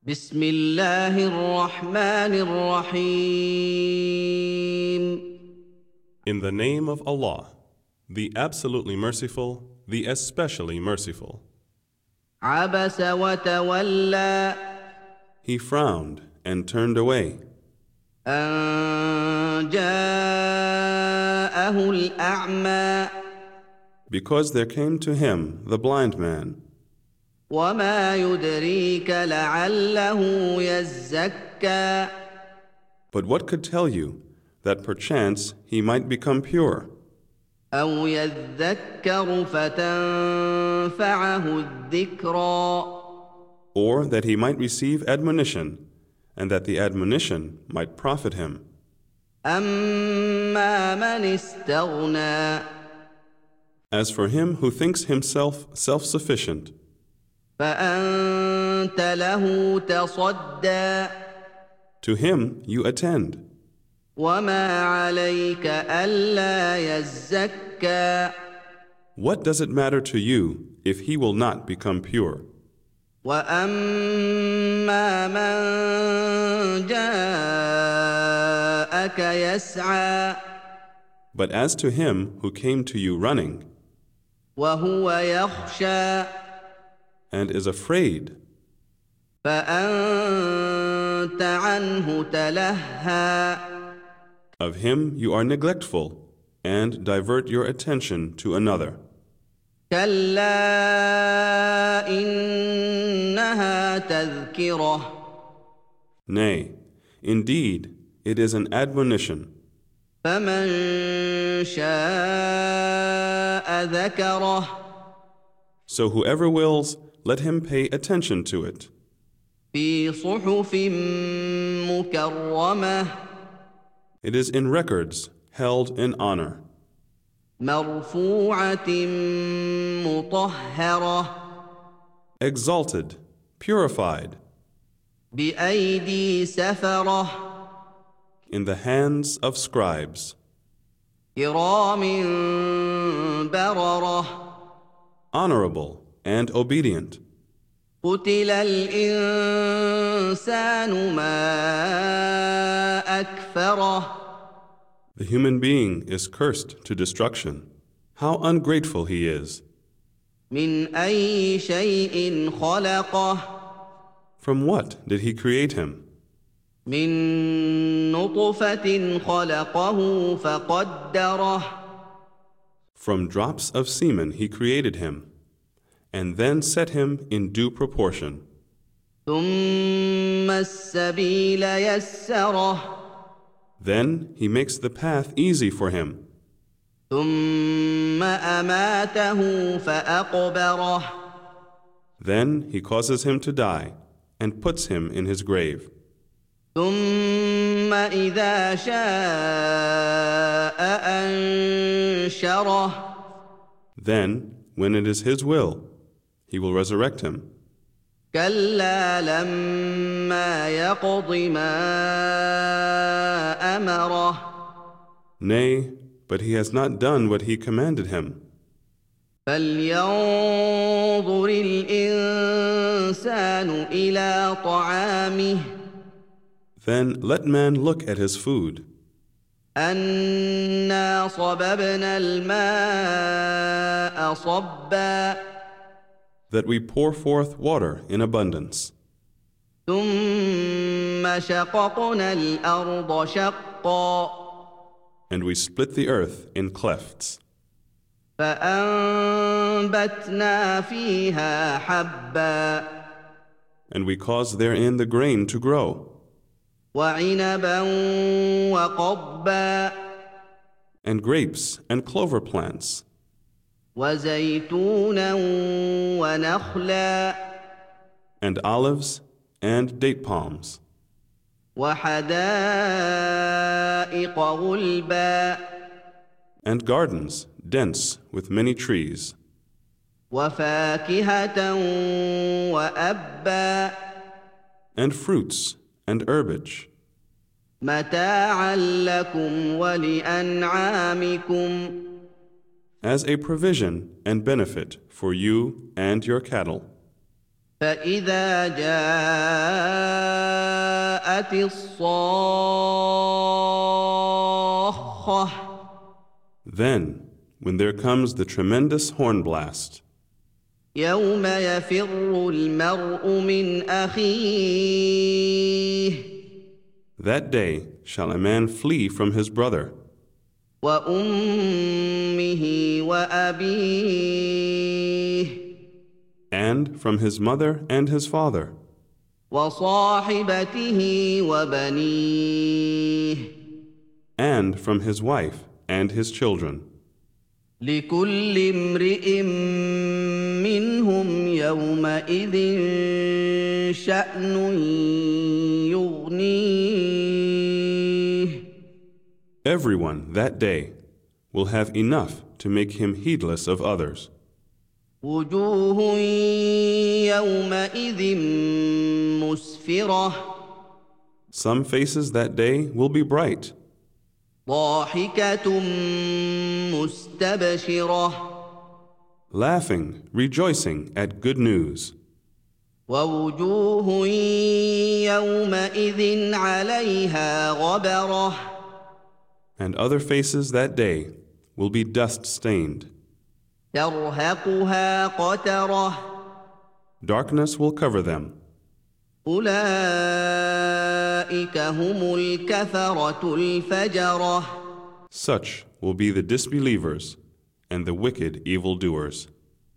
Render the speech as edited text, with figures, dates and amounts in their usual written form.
بسم الله الرحمن الرحيم In the name of Allah, the absolutely merciful, the especially merciful. عبس وتولى He frowned and turned away أن جاءه الأعمى because there came to him the blind man. وما يدريك لعله يزكى But what could tell you that perchance he might become pure, أو يذكر فتنفعه الذكرى or that he might receive admonition, and that the admonition might profit him? أما من استغنى As for him who thinks himself self-sufficient, فأنت له تصدى to him you attend, وما عليك ألا يزكى What does it matter to you if he will not become pure? وأما من جاءك يسعى But as to him who came to you running وهو يخشى and is afraid, فأنت عنه تلهى of him you are neglectful and divert your attention to another. كلا إنها تذكرة Nay, indeed, it is an admonition. فمن شاء ذكره So whoever wills, let him pay attention to it. في صحف مكرمة It is in records held in honor, مرفوعة مطهرة exalted, purified, بأيدي سفرة in the hands of scribes, كرام بررة honorable and obedient. قتل الإنسان ما أكفره The human being is cursed to destruction. How ungrateful he is. من أي شيء خلقه From what did he create him? من نطفة خلقه فقدره From drops of semen he created him, and then set him in due proportion. ثم السبيل يسره Then he makes the path easy for him. ثم أماته فأقبره Then he causes him to die and puts him in his grave. ثم إذا شاء أنشره Then, when it is his will, he will resurrect him. كلا لما يقض ما أمره Nay, but he has not done what he commanded him. فلينظر الإنسان إلى طعامه Then let man look at his food, أنا صببنا الماء صبا that we pour forth water in abundance, ثم شققنا الأرض شقا and we split the earth in clefts, فأنبتنا فيها حبا and we cause therein the grain to grow, وعنبا وقضبا and grapes and clover plants, وزيتونا ونخلا and olives and date palms, وحدائق غلبا and gardens dense with many trees, وفاكهة وأبا and fruits and herbage, متاعا لكم ولأنعامكم as a provision and benefit for you and your cattle. فإذا جاء جاءت الصاخة. Then, when there comes the tremendous horn blast, يوم يفر المرء من أخيه. that day shall a man flee from his brother, وأمه وأبيه. and from his mother and his father, وصاحبته وبنيه. and from his wife and his children. لكل امرئ منهم يومئذ شأن يغنيه. Everyone that day will have enough to make him heedless of others. وجوه يومئذ مسفرة. Some faces that day will be bright, ضاحكة مستبشرة. laughing, rejoicing at good news. ووجوه يومئذ عليها غبرة. And other faces that day will be dust-stained. ترهقها قترة. Darkness will cover them. أولئك هم الكفرة الفجرة. Such will be the disbelievers and the wicked evildoers.